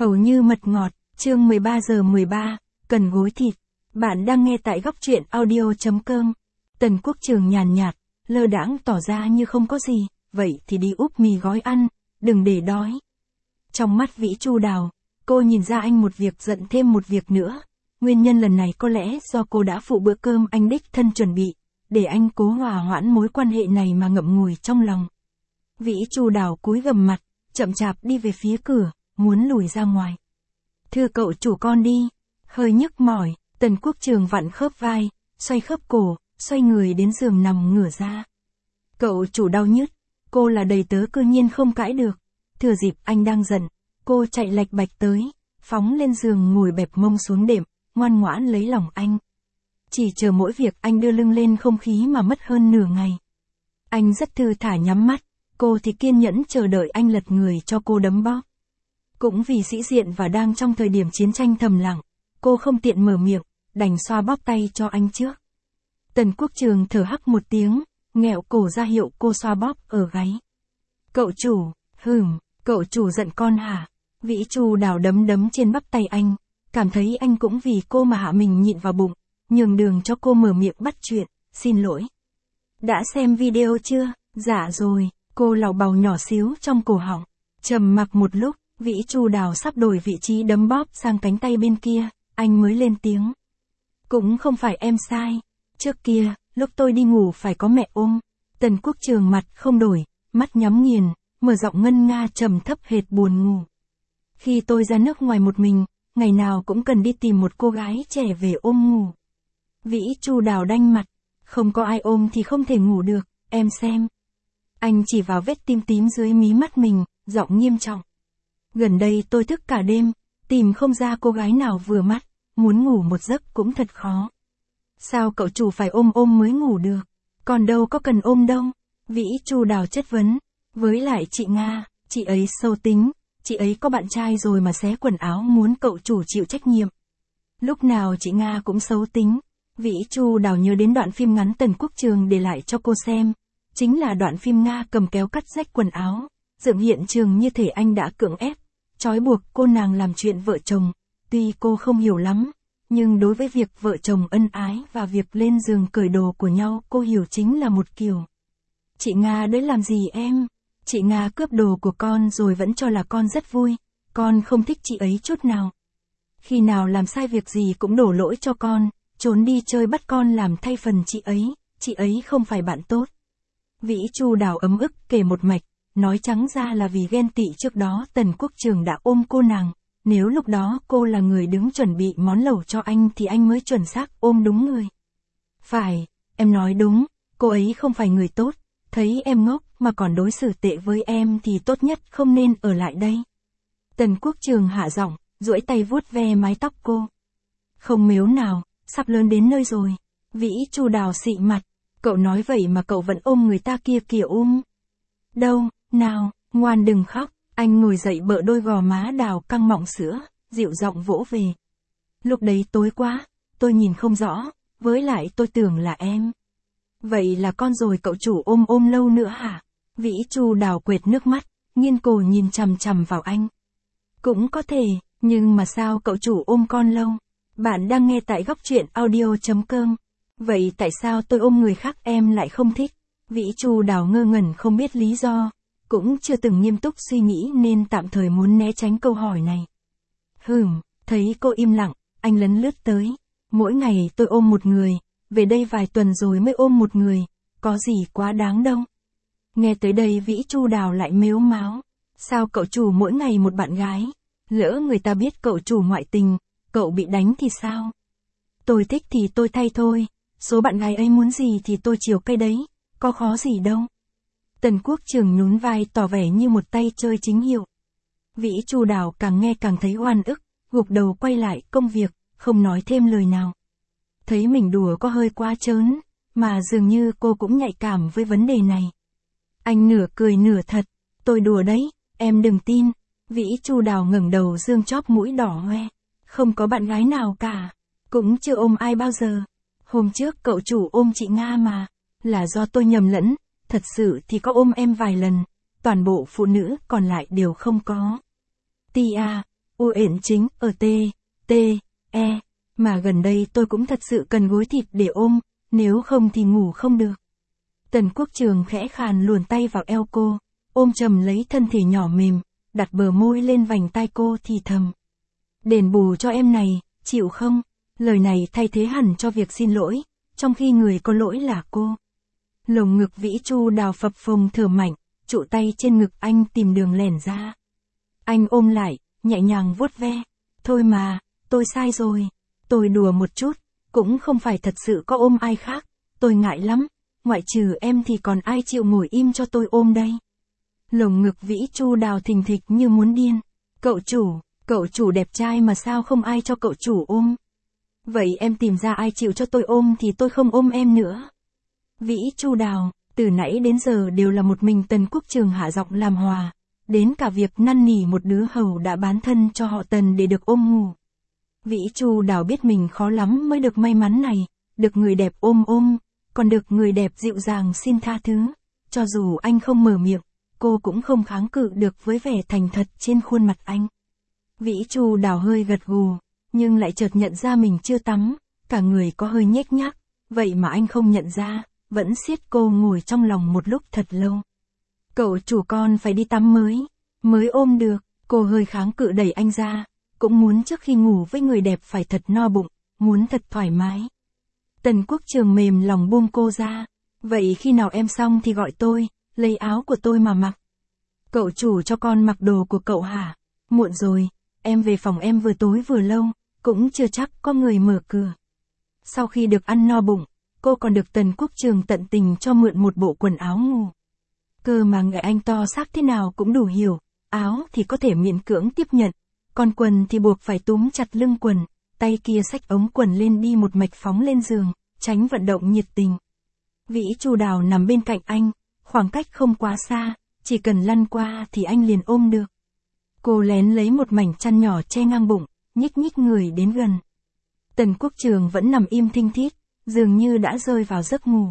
Hầu như mật ngọt, chương 13 giờ 13, cần gối thịt. Bạn đang nghe tại góc truyện audio.com. Tần Quốc Trường nhàn nhạt, lơ đãng tỏ ra như không có gì, vậy thì đi úp mì gói ăn, đừng để đói. Trong mắt Vĩ Chu Đào, cô nhìn ra anh một việc giận thêm một việc nữa. Nguyên nhân lần này có lẽ do cô đã phụ bữa cơm anh đích thân chuẩn bị, để anh cố hòa hoãn mối quan hệ này mà ngậm ngùi trong lòng. Vĩ Chu Đào cúi gằm mặt, chậm chạp đi về phía cửa, muốn lùi ra ngoài. Thưa cậu chủ con đi, hơi nhức mỏi, Tần Quốc Trường vặn khớp vai, xoay khớp cổ, xoay người đến giường nằm ngửa ra. Cậu chủ đau nhức, cô là đầy tớ cư nhiên không cãi được. Thừa dịp anh đang giận, cô chạy lạch bạch tới, phóng lên giường ngồi bẹp mông xuống đệm, ngoan ngoãn lấy lòng anh. Chỉ chờ mỗi việc anh đưa lưng lên không khí mà mất hơn nửa ngày. Anh rất thư thả nhắm mắt, cô thì kiên nhẫn chờ đợi anh lật người cho cô đấm bóp. Cũng vì sĩ diện và đang trong thời điểm chiến tranh thầm lặng, cô không tiện mở miệng, đành xoa bóp tay cho anh trước. Tần Quốc Trường thở hắc một tiếng, nghẹo cổ ra hiệu cô xoa bóp ở gáy. Cậu chủ, cậu chủ giận con hả? Vĩ Chu Đào đấm đấm trên bắp tay anh, cảm thấy anh cũng vì cô mà hạ mình nhịn vào bụng, nhường đường cho cô mở miệng bắt chuyện, xin lỗi. Đã xem video chưa? Dạ rồi, cô lào bào nhỏ xíu trong cổ họng. Trầm mặc một lúc, Vĩ Chu Đào sắp đổi vị trí đấm bóp sang cánh tay bên kia, anh mới lên tiếng. Cũng không phải em sai. Trước kia, lúc tôi đi ngủ phải có mẹ ôm. Tần Quốc Trường mặt không đổi, mắt nhắm nghiền, mở giọng ngân nga trầm thấp hệt buồn ngủ. Khi tôi ra nước ngoài một mình, ngày nào cũng cần đi tìm một cô gái trẻ về ôm ngủ. Vĩ Chu Đào đanh mặt, không có ai ôm thì không thể ngủ được, em xem. Anh chỉ vào vết tim tím dưới mí mắt mình, giọng nghiêm trọng. Gần đây tôi thức cả đêm, tìm không ra cô gái nào vừa mắt, muốn ngủ một giấc cũng thật khó. Sao cậu chủ phải ôm mới ngủ được? Còn đâu có cần ôm đâu. Vĩ Chu Đào chất vấn. Với lại chị Nga, chị ấy sâu tính, chị ấy có bạn trai rồi mà xé quần áo muốn cậu chủ chịu trách nhiệm. Lúc nào chị Nga cũng xấu tính. Vĩ Chu Đào nhớ đến đoạn phim ngắn Tần Quốc Trường để lại cho cô xem. Chính là đoạn phim Nga cầm kéo cắt rách quần áo, dựng hiện trường như thể anh đã cưỡng ép, trói buộc cô nàng làm chuyện vợ chồng. Tuy cô không hiểu lắm, nhưng đối với việc vợ chồng ân ái và việc lên giường cởi đồ của nhau cô hiểu chính là một kiểu. Chị Nga đấy làm gì em? Chị Nga cướp đồ của con rồi vẫn cho là con rất vui, con không thích chị ấy chút nào. Khi nào làm sai việc gì cũng đổ lỗi cho con, trốn đi chơi bắt con làm thay phần chị ấy không phải bạn tốt. Vĩ Chu Đào ấm ức kể một mạch, nói trắng ra là vì ghen tị trước đó Tần Quốc Trường đã ôm cô nàng. Nếu lúc đó cô là người đứng chuẩn bị món lẩu cho anh thì anh mới chuẩn xác ôm đúng người. Phải, em nói đúng, cô ấy không phải người tốt, thấy em ngốc mà còn đối xử tệ với em thì tốt nhất không nên ở lại đây. Tần Quốc Trường hạ giọng, duỗi tay vuốt ve mái tóc cô. Không mếu nào, sắp lớn đến nơi rồi. Vĩ Chu Đào xị mặt, cậu nói vậy mà cậu vẫn ôm người ta kia kìa Đâu, nào, ngoan đừng khóc. Anh ngồi dậy bợ đôi gò má đào căng mọng sữa, dịu giọng vỗ về. Lúc đấy tối quá, tôi nhìn không rõ, với lại tôi tưởng là em. Vậy là con rồi cậu chủ ôm lâu nữa hả? Vĩ Chu Đào quệt nước mắt, nghiêng cổ nhìn chằm chằm vào anh. Cũng có thể, nhưng mà sao cậu chủ ôm con lâu? Bạn đang nghe tại góc truyện audio.com. Vậy tại sao tôi ôm người khác em lại không thích? Vĩ Chu Đào ngơ ngẩn không biết lý do. Cũng chưa từng nghiêm túc suy nghĩ nên tạm thời muốn né tránh câu hỏi này. Thấy cô im lặng, anh lấn lướt tới. Mỗi ngày tôi ôm một người, về đây vài tuần rồi mới ôm một người, có gì quá đáng đâu. Nghe tới đây Vĩ Chu Đào lại mếu máo. Sao cậu chủ mỗi ngày một bạn gái? Lỡ người ta biết cậu chủ ngoại tình, cậu bị đánh thì sao? Tôi thích thì tôi thay thôi, số bạn gái ấy muốn gì thì tôi chiều cây đấy, có khó gì đâu. Tần Quốc Trường nhún vai tỏ vẻ như một tay chơi chính hiệu. Vĩ Chu Đào càng nghe càng thấy oan ức, gục đầu quay lại công việc, không nói thêm lời nào. Thấy mình đùa có hơi quá trớn, mà dường như cô cũng nhạy cảm với vấn đề này. Anh nửa cười nửa thật, tôi đùa đấy, em đừng tin. Vĩ Chu Đào ngẩng đầu dương chóp mũi đỏ hoe. Không có bạn gái nào cả, cũng chưa ôm ai bao giờ. Hôm trước cậu chủ ôm chị Nga mà, là do tôi nhầm lẫn. Thật sự thì có ôm em vài lần, toàn bộ phụ nữ còn lại đều không có. Tia, Uyển chính ở T, T, E, mà gần đây tôi cũng thật sự cần gối thịt để ôm, nếu không thì ngủ không được. Tần Quốc Trường khẽ khàn luồn tay vào eo cô, ôm chầm lấy thân thể nhỏ mềm, đặt bờ môi lên vành tai cô thì thầm. Đền bù cho em này, chịu không? Lời này thay thế hẳn cho việc xin lỗi, trong khi người có lỗi là cô. Lồng ngực Vĩ Chu Đào phập phồng thở mạnh, trụ tay trên ngực anh tìm đường lẻn ra. Anh ôm lại, nhẹ nhàng vuốt ve. Thôi mà, tôi sai rồi. Tôi đùa một chút, cũng không phải thật sự có ôm ai khác. Tôi ngại lắm, ngoại trừ em thì còn ai chịu ngồi im cho tôi ôm đây. Lồng ngực Vĩ Chu Đào thình thịch như muốn điên. Cậu chủ đẹp trai mà sao không ai cho cậu chủ ôm. Vậy em tìm ra ai chịu cho tôi ôm thì tôi không ôm em nữa. Vĩ Chu Đào, từ nãy đến giờ đều là một mình Tần Quốc Trường hạ giọng làm hòa. Đến cả việc năn nỉ một đứa hầu đã bán thân cho họ Tần để được ôm ngủ. Vĩ Chu Đào biết mình khó lắm mới được may mắn này, được người đẹp ôm, còn được người đẹp dịu dàng xin tha thứ. Cho dù anh không mở miệng, cô cũng không kháng cự được với vẻ thành thật trên khuôn mặt anh. Vĩ Chu Đào hơi gật gù, nhưng lại chợt nhận ra mình chưa tắm, cả người có hơi nhếch nhác, vậy mà anh không nhận ra, vẫn siết cô ngồi trong lòng một lúc thật lâu. Cậu chủ con phải đi tắm mới ôm được, cô hơi kháng cự đẩy anh ra, cũng muốn trước khi ngủ với người đẹp phải thật no bụng, muốn thật thoải mái. Tần Quốc Trường mềm lòng buông cô ra, vậy khi nào em xong thì gọi tôi, lấy áo của tôi mà mặc. Cậu chủ cho con mặc đồ của cậu hả? Muộn rồi, em về phòng em vừa tối vừa lâu, cũng chưa chắc có người mở cửa. Sau khi được ăn no bụng, cô còn được Tần Quốc Trường tận tình cho mượn một bộ quần áo ngủ. Cơ mà người anh to xác thế nào cũng đủ hiểu, áo thì có thể miễn cưỡng tiếp nhận, còn quần thì buộc phải túm chặt lưng quần, tay kia xách ống quần lên đi một mạch phóng lên giường, tránh vận động nhiệt tình. Vĩ Chu Đào nằm bên cạnh anh, khoảng cách không quá xa, chỉ cần lăn qua thì anh liền ôm được. Cô lén lấy một mảnh chăn nhỏ che ngang bụng, nhích nhích người đến gần. Tần Quốc Trường vẫn nằm im thinh thít, dường như đã rơi vào giấc ngủ.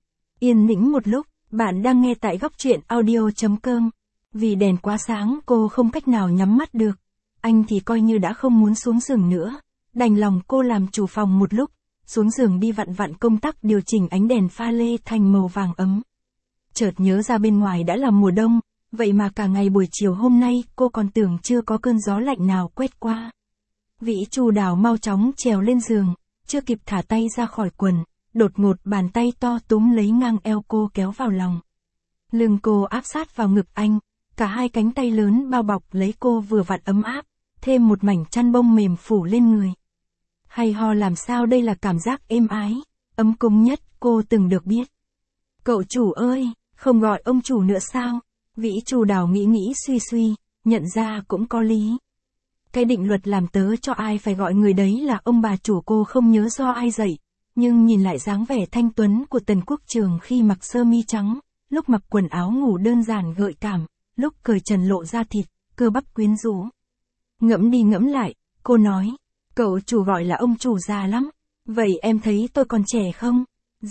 Yên tĩnh một lúc, bạn đang nghe tại góc truyện audio.com. Vì đèn quá sáng cô không cách nào nhắm mắt được. Anh thì coi như đã không muốn xuống giường nữa. Đành lòng cô làm chủ phòng một lúc, xuống giường đi vặn vặn công tắc điều chỉnh ánh đèn pha lê thành màu vàng ấm. Chợt nhớ ra bên ngoài đã là mùa đông, vậy mà cả ngày buổi chiều hôm nay cô còn tưởng chưa có cơn gió lạnh nào quét qua. Vĩ Chu Đào mau chóng trèo lên giường, chưa kịp thả tay ra khỏi quần, đột ngột bàn tay to túm lấy ngang eo cô kéo vào lòng. Lưng cô áp sát vào ngực anh, cả hai cánh tay lớn bao bọc lấy cô vừa vặn ấm áp, thêm một mảnh chăn bông mềm phủ lên người. Hay ho làm sao đây là cảm giác êm ái, ấm cúng nhất cô từng được biết. Cậu chủ ơi, không gọi ông chủ nữa sao? Vĩ Chu Đào nghĩ suy, nhận ra cũng có lý. Cái định luật làm tớ cho ai phải gọi người đấy là ông bà chủ cô không nhớ do ai dạy, nhưng nhìn lại dáng vẻ thanh tuấn của Tần Quốc Trường khi mặc sơ mi trắng, lúc mặc quần áo ngủ đơn giản gợi cảm, lúc cởi trần lộ ra thịt, cơ bắp quyến rũ. Ngẫm đi ngẫm lại, cô nói, cậu chủ gọi là ông chủ già lắm, vậy em thấy tôi còn trẻ không?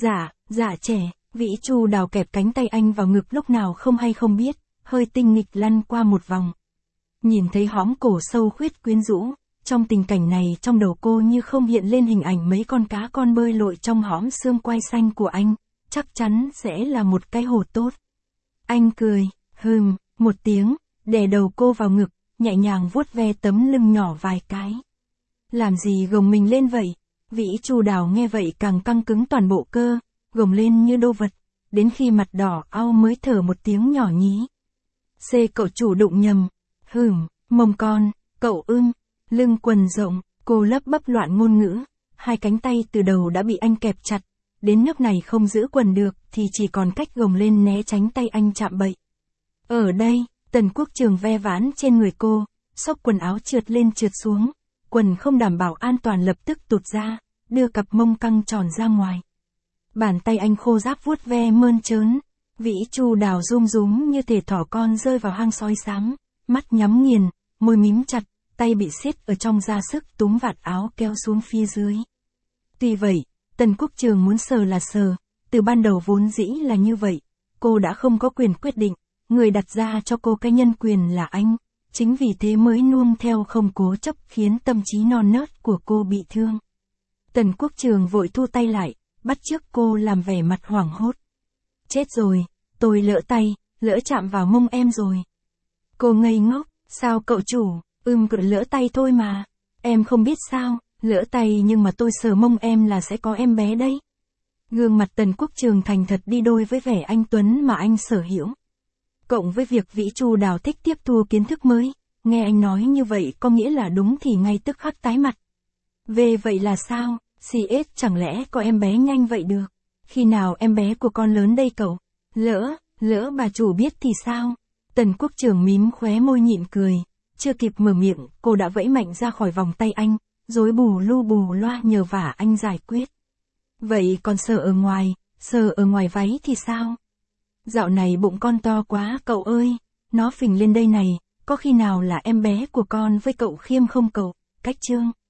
Dạ trẻ. Vĩ Chu Đào kẹp cánh tay anh vào ngực lúc nào không hay không biết, hơi tinh nghịch lăn qua một vòng. Nhìn thấy hõm cổ sâu khuyết quyến rũ, trong tình cảnh này trong đầu cô như không hiện lên hình ảnh mấy con cá con bơi lội trong hõm xương quai xanh của anh, chắc chắn sẽ là một cái hồ tốt. Anh cười, một tiếng, đè đầu cô vào ngực, nhẹ nhàng vuốt ve tấm lưng nhỏ vài cái. Làm gì gồng mình lên vậy? Vĩ Chu Đào nghe vậy càng căng cứng toàn bộ cơ, gồng lên như đô vật, đến khi mặt đỏ au mới thở một tiếng nhỏ nhí. Cậu chủ đụng nhầm. Mông con, cậu lưng quần rộng, cô lấp bấp loạn ngôn ngữ, hai cánh tay từ đầu đã bị anh kẹp chặt, đến nước này không giữ quần được thì chỉ còn cách gồng lên né tránh tay anh chạm bậy. Ở đây, Tần Quốc Trường ve vãn trên người cô, xốc quần áo trượt lên trượt xuống, quần không đảm bảo an toàn lập tức tụt ra, đưa cặp mông căng tròn ra ngoài. Bàn tay anh khô ráp vuốt ve mơn trớn, Vĩ Chu Đào rung rúm như thể thỏ con rơi vào hang sói xám, mắt nhắm nghiền, môi mím chặt, tay bị siết ở trong ra sức túm vạt áo kéo xuống phía dưới. Tuy vậy, Tần Quốc Trường muốn sờ là sờ, từ ban đầu vốn dĩ là như vậy, cô đã không có quyền quyết định, người đặt ra cho cô cái nhân quyền là anh, Chính vì thế mới nuông theo không cố chấp khiến tâm trí non nớt của cô bị thương. Tần Quốc Trường vội thu tay lại, bắt chước cô làm vẻ mặt hoảng hốt. Chết rồi, tôi lỡ tay, lỡ chạm vào mông em rồi. Cô ngây ngốc, sao cậu chủ, lỡ tay thôi mà. Em không biết sao, lỡ tay nhưng mà tôi sờ mông em là sẽ có em bé đấy. Gương mặt Tần Quốc Trường thành thật đi đôi với vẻ anh tuấn mà anh sở hữu. Cộng với việc Vĩ Chu Đào thích tiếp thu kiến thức mới, nghe anh nói như vậy có nghĩa là đúng thì ngay tức khắc tái mặt. Về vậy là sao, CS chẳng lẽ có em bé nhanh vậy được? Khi nào em bé của con lớn đây cậu? Lỡ bà chủ biết thì sao? Tần Quốc Trường mím khóe môi nhịn cười, chưa kịp mở miệng, cô đã vẫy mạnh ra khỏi vòng tay anh, rối bù lu bù loa nhờ vả anh giải quyết. Vậy còn sờ ở ngoài váy thì sao? Dạo này bụng con to quá cậu ơi, nó phình lên đây này, có khi nào là em bé của con với cậu Khiêm không cậu? Cách trương.